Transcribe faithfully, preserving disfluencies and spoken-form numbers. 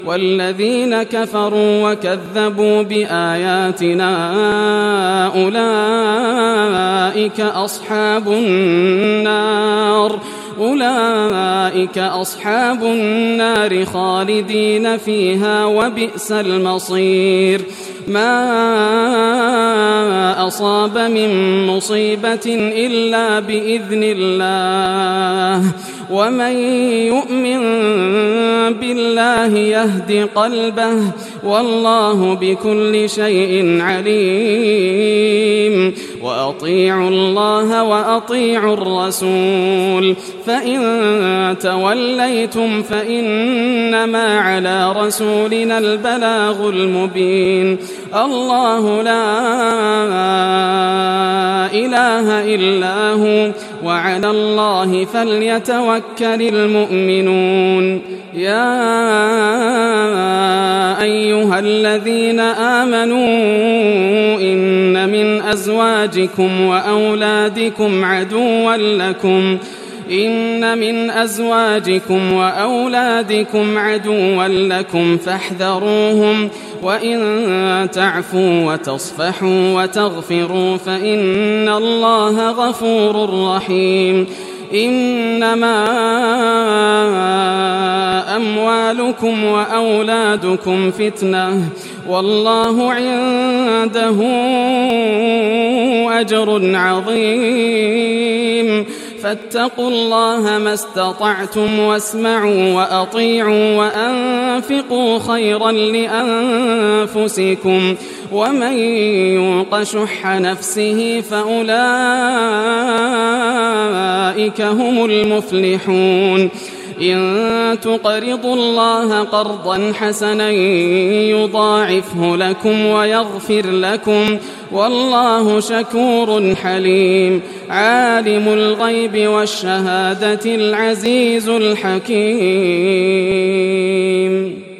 والذين كفروا وكذبوا بآياتنا أولئك أصحاب النار أولئك أصحاب النار خالدين فيها وبئس المصير. ما أصاب من مصيبة إلا بإذن الله ومن يؤمن بالله يهد قلبه والله بكل شيء عليم. وأطيعوا الله وأطيعوا الرسول فإن توليتم فإنما على رسولنا البلاغ المبين. الله لا إله إلا هو وعلى الله فليتوكل المؤمنون. يا أيها الذين آمنوا إن من أزواجكم وأولادكم عدوا لكم إن من أزواجكم وأولادكم عدوا لكم فاحذروهم وإن تعفوا وتصفحوا وتغفروا فإن الله غفور رحيم. إنما أموالكم وأولادكم فتنة والله عنده أجر عظيم. فاتقوا الله ما استطعتم واسمعوا وأطيعوا وأنفقوا خيرا لأنفسكم ومن يوق شح نفسه فأولئك هم المفلحون. إن تقرضوا الله قرضا حسنا يضاعفه لكم ويغفر لكم والله شكور حليم. عالم الغيب والشهادة العزيز الحكيم.